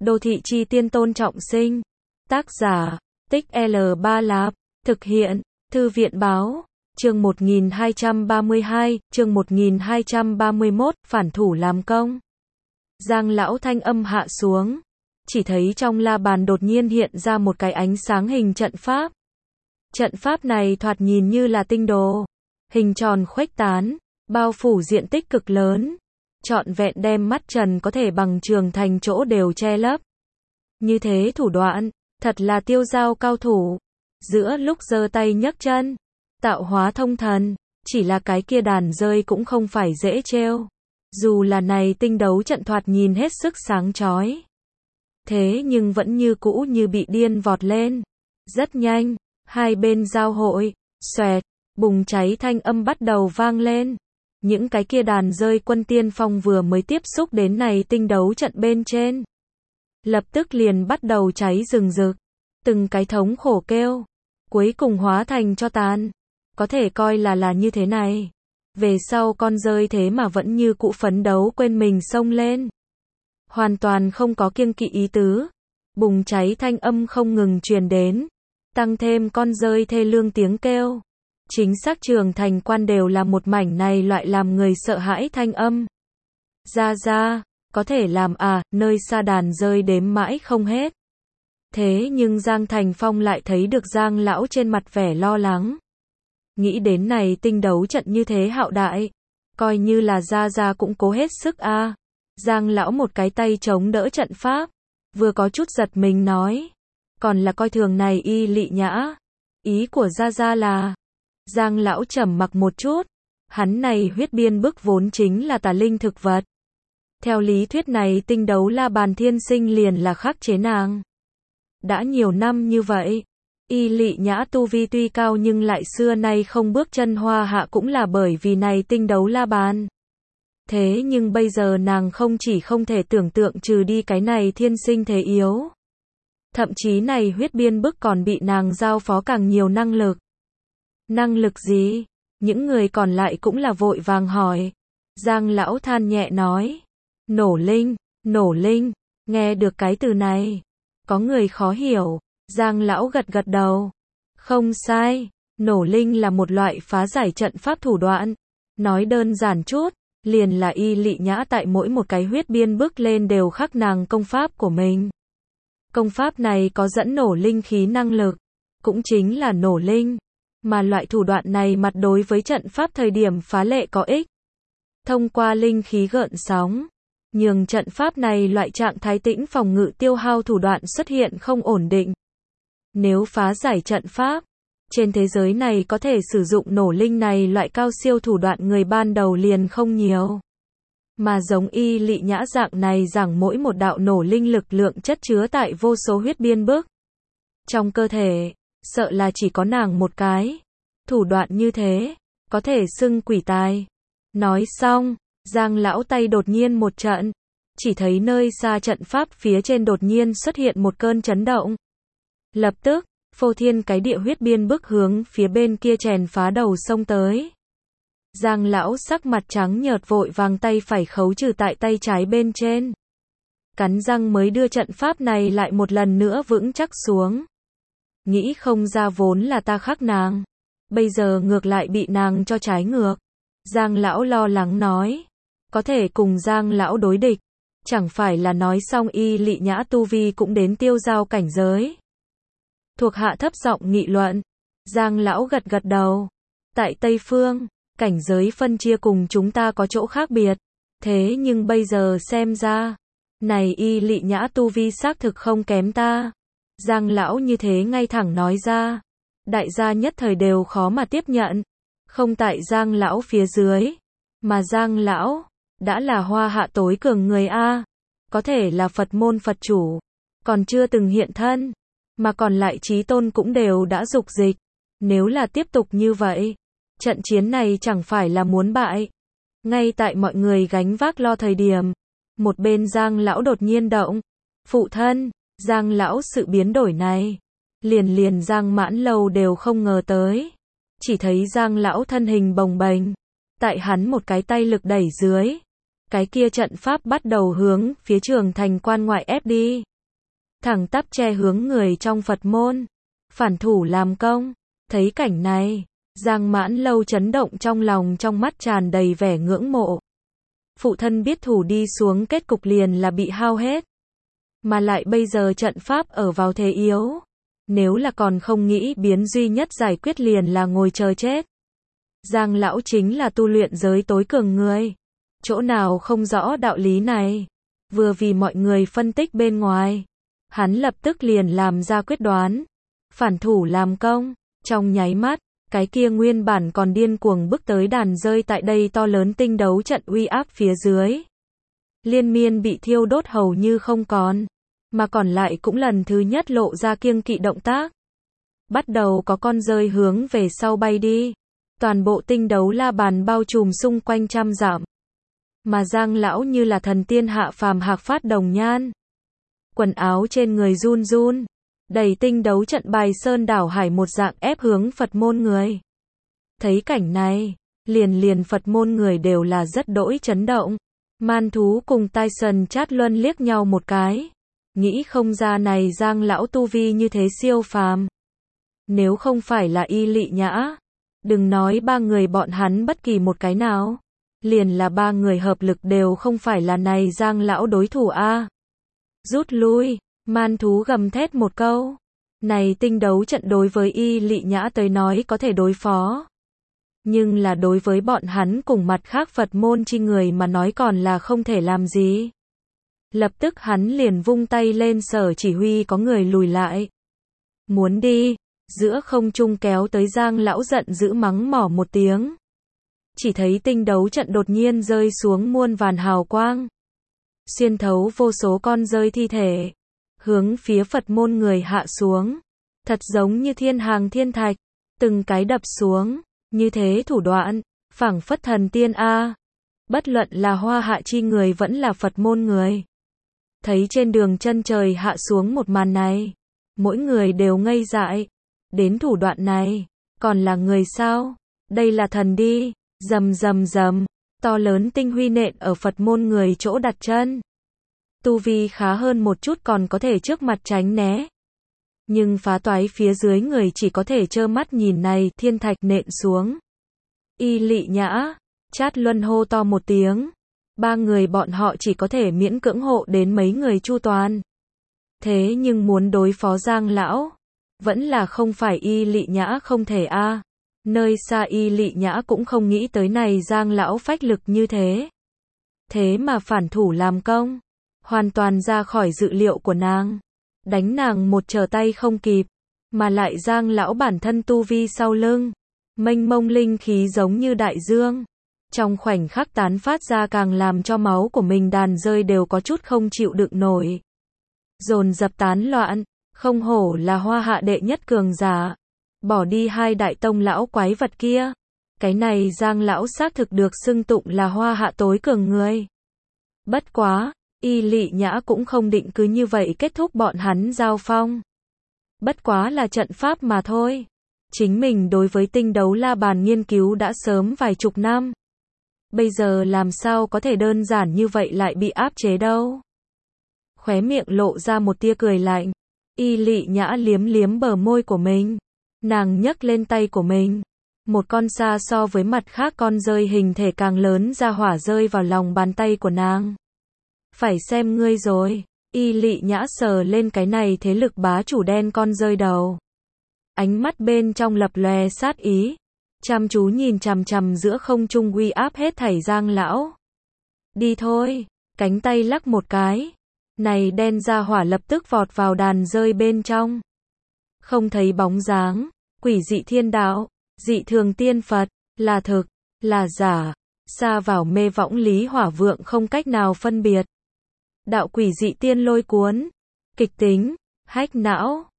Đô thị chi tiên Tôn Trọng Sinh. Tác giả, Tích L3 Lạp. Thực hiện, Thư viện báo. Chương 1232, chương 1231, phản thủ làm công. Giang lão thanh âm hạ xuống. Chỉ thấy trong la bàn đột nhiên hiện ra một cái ánh sáng hình trận pháp. Trận pháp này thoạt nhìn như là tinh đồ. Hình tròn khuếch tán, bao phủ diện tích cực lớn. Trọn vẹn đem mắt trần có thể bằng trường thành chỗ đều che lấp. Như thế thủ đoạn, thật là tiêu dao cao thủ. Giữa lúc giơ tay nhấc chân, tạo hóa thông thần, chỉ là cái kia đàn rơi cũng không phải dễ trêu. Dù là này tinh đấu trận thoạt nhìn hết sức sáng chói. Thế nhưng vẫn như cũ như bị điên vọt lên. Rất nhanh, hai bên giao hội, xoẹt, bùng cháy thanh âm bắt đầu vang lên. Những cái kia đàn rơi quân tiên phong vừa mới tiếp xúc đến này tinh đấu trận bên trên. Lập tức liền bắt đầu cháy rừng rực. Từng cái thống khổ kêu. Cuối cùng hóa thành cho tàn. Có thể coi là như thế này. Về sau con rơi thế mà vẫn như cũ phấn đấu quên mình xông lên. Hoàn toàn không có kiêng kỵ ý tứ. Bùng cháy thanh âm không ngừng truyền đến. Tăng thêm con rơi thê lương tiếng kêu. Chính xác trường thành quan đều là một mảnh này loại làm người sợ hãi thanh âm. Ra, có thể làm nơi xa đàn rơi đếm mãi không hết. Thế nhưng Giang Thành Phong lại thấy được Giang lão trên mặt vẻ lo lắng. Nghĩ đến này tinh đấu trận như thế hạo đại. Coi như là ra cũng cố hết sức Giang lão một cái tay chống đỡ trận pháp. Vừa có chút giật mình nói. Còn là coi thường này Y Lị Nhã. Ý của ra là. Giang lão trầm mặc một chút. Hắn này huyết biên bức vốn chính là tà linh thực vật. Theo lý thuyết này tinh đấu la bàn thiên sinh liền là khắc chế nàng. Đã nhiều năm như vậy. Y Lị Nhã tu vi tuy cao nhưng lại xưa nay không bước chân hoa hạ cũng là bởi vì này tinh đấu la bàn. Thế nhưng bây giờ nàng không chỉ không thể tưởng tượng trừ đi cái này thiên sinh thế yếu. Thậm chí này huyết biên bức còn bị nàng giao phó càng nhiều năng lực. Năng lực gì? Những người còn lại cũng là vội vàng hỏi. Giang lão than nhẹ nói. Nổ linh, nghe được cái từ này. Có người khó hiểu. Giang lão gật đầu. Không sai, nổ linh là một loại phá giải trận pháp thủ đoạn. Nói đơn giản chút, liền là Y Lị Nhã tại mỗi một cái huyết biên bức lên đều khắc nàng công pháp của mình. Công pháp này có dẫn nổ linh khí năng lực, cũng chính là nổ linh. Mà loại thủ đoạn này mặt đối với trận pháp thời điểm phá lệ có ích. Thông qua linh khí gợn sóng, nhường trận pháp này loại trạng thái tĩnh phòng ngự tiêu hao thủ đoạn xuất hiện không ổn định. Nếu phá giải trận pháp, trên thế giới này có thể sử dụng nổ linh này loại cao siêu thủ đoạn người ban đầu liền không nhiều. Mà giống Y Lị Nhã dạng này rằng mỗi một đạo nổ linh lực lượng chất chứa tại vô số huyết biên bức. Trong cơ thể, sợ là chỉ có nàng một cái. Thủ đoạn như thế, có thể xưng quỷ tài. Nói xong, Giang lão tay đột nhiên một trận. Chỉ thấy nơi xa trận pháp phía trên đột nhiên xuất hiện một cơn chấn động. Lập tức, phô thiên cái địa huyết biên bức hướng phía bên kia chèn phá đầu sông tới. Giang lão sắc mặt trắng nhợt vội vàng tay phải khấu trừ tại tay trái bên trên. Cắn răng mới đưa trận pháp này lại một lần nữa vững chắc xuống. Nghĩ không ra vốn là ta khắc nàng. Bây giờ ngược lại bị nàng cho trái ngược. Giang lão lo lắng nói. Có thể cùng Giang lão đối địch. Chẳng phải là nói xong Y Lị Nhã tu vi cũng đến tiêu giao cảnh giới. Thuộc hạ thấp giọng nghị luận. Giang lão gật đầu. Tại Tây Phương, cảnh giới phân chia cùng chúng ta có chỗ khác biệt. Thế nhưng bây giờ xem ra, này Y Lị Nhã tu vi xác thực không kém ta. Giang lão như thế ngay thẳng nói ra. Đại gia nhất thời đều khó mà tiếp nhận. Không tại Giang lão phía dưới, mà Giang lão đã là hoa hạ tối cường người có thể là Phật môn Phật chủ, còn chưa từng hiện thân, mà còn lại chí tôn cũng đều đã dục dịch. Nếu là tiếp tục như vậy, trận chiến này chẳng phải là muốn bại. Ngay tại mọi người gánh vác lo thời điểm, một bên Giang lão đột nhiên động. Phụ thân, Giang lão sự biến đổi này, liền Giang Mãn Lâu đều không ngờ tới. Chỉ thấy Giang lão thân hình bồng bềnh, tại hắn một cái tay lực đẩy dưới, cái kia trận pháp bắt đầu hướng phía trường thành quan ngoại ép đi. thẳng tắp che hướng người trong Phật môn, phản thủ làm công. Thấy cảnh này, Giang Mãn Lâu chấn động trong lòng, trong mắt tràn đầy vẻ ngưỡng mộ. Phụ thân biết thủ đi xuống kết cục liền là bị hao hết. Mà lại bây giờ trận pháp ở vào thế yếu. Nếu là còn không nghĩ biến duy nhất giải quyết liền là ngồi chờ chết. Giang lão chính là tu luyện giới tối cường người. Chỗ nào không rõ đạo lý này. Vừa vì mọi người phân tích bên ngoài, hắn lập tức liền làm ra quyết đoán. Phản thủ làm công. Trong nháy mắt, cái kia nguyên bản còn điên cuồng bước tới đàn rơi tại đây to lớn tinh đấu trận uy áp phía dưới. Liên miên bị thiêu đốt hầu như không còn. Mà còn lại cũng lần thứ nhất lộ ra kiêng kỵ động tác. Bắt đầu có con rơi hướng về sau bay đi. Toàn bộ tinh đấu la bàn bao trùm xung quanh trăm dặm. Mà Giang lão như là thần tiên hạ phàm hạc phát đồng nhan. Quần áo trên người run run. Đầy tinh đấu trận bài sơn đảo hải một dạng ép hướng Phật môn người. Thấy cảnh này, liền Phật môn người đều là rất đỗi chấn động. Man thú cùng Tyson Chát Luân liếc nhau một cái. Nghĩ không ra này Giang lão tu vi như thế siêu phàm. Nếu không phải là Y Lị Nhã, đừng nói ba người bọn hắn bất kỳ một cái nào. Liền là ba người hợp lực đều không phải là này Giang lão đối thủ a. Rút lui, man thú gầm thét một câu. Này tinh đấu trận đối với Y Lị Nhã tới nói có thể đối phó. Nhưng là đối với bọn hắn cùng mặt khác Phật môn chi người mà nói còn là không thể làm gì. Lập tức hắn liền vung tay lên sở chỉ huy có người lùi lại. Muốn đi, giữa không trung kéo tới Giang lão giận dữ mắng mỏ một tiếng. Chỉ thấy tinh đấu trận đột nhiên rơi xuống muôn vàn hào quang. Xuyên thấu vô số con rơi thi thể. Hướng phía Phật môn người hạ xuống. Thật giống như thiên hàng thiên thạch. Từng cái đập xuống. Như thế thủ đoạn. Phảng phất thần tiên a. Bất luận là Hoa Hạ chi người vẫn là Phật môn người. Thấy trên đường chân trời hạ xuống một màn này. Mỗi người đều ngây dại. Đến thủ đoạn này. Còn là người sao? Đây là thần đi. Rầm rầm rầm. To lớn tinh huy nện ở Phật môn người chỗ đặt chân. Tu vi khá hơn một chút còn có thể trước mặt tránh né. Nhưng phá toái phía dưới người chỉ có thể trơ mắt nhìn này thiên thạch nện xuống. Y Lị Nhã, Chát Luân hô to một tiếng. Ba người bọn họ chỉ có thể miễn cưỡng hộ đến mấy người chu toàn. Thế nhưng muốn đối phó Giang lão, vẫn là không phải Y Lị Nhã không thể a. Nơi xa Y Lị Nhã cũng không nghĩ tới này Giang lão phách lực như thế. Thế mà phản thủ làm công. Hoàn toàn ra khỏi dự liệu của nàng. Đánh nàng một trở tay không kịp. Mà lại Giang lão bản thân tu vi sau lưng. Mênh mông linh khí giống như đại dương. Trong khoảnh khắc tán phát ra càng làm cho máu của mình đàn rơi đều có chút không chịu đựng nổi. Dồn dập tán loạn. Không hổ là Hoa Hạ đệ nhất cường giả. Bỏ đi hai đại tông lão quái vật kia. Cái này Giang lão xác thực được xưng tụng là Hoa Hạ tối cường người. Bất quá. Y Lị Nhã cũng không định cứ như vậy kết thúc bọn hắn giao phong. Bất quá là trận pháp mà thôi. Chính mình đối với tinh đấu la bàn nghiên cứu đã sớm vài chục năm. Bây giờ làm sao có thể đơn giản như vậy lại bị áp chế đâu. Khóe miệng lộ ra một tia cười lạnh. Y Lị Nhã liếm liếm bờ môi của mình. Nàng nhấc lên tay của mình. Một con sa so với mặt khác con rơi hình thể càng lớn ra hỏa rơi vào lòng bàn tay của nàng. Phải xem ngươi rồi. Y Lị Nhã sờ lên cái này thế lực bá chủ đen con rơi đầu. Ánh mắt bên trong lập lòe sát ý. Chăm chú nhìn chằm chằm giữa không trung uy áp hết thảy Giang lão. Đi thôi. Cánh tay lắc một cái. Này đen ra hỏa lập tức vọt vào đàn rơi bên trong. Không thấy bóng dáng. Quỷ dị thiên đạo. Dị thường tiên Phật. Là thực. Là giả. Xa vào mê võng lý hỏa vượng không cách nào phân biệt. Đạo quỷ dị tiên lôi cuốn. Kịch tính. Hách não.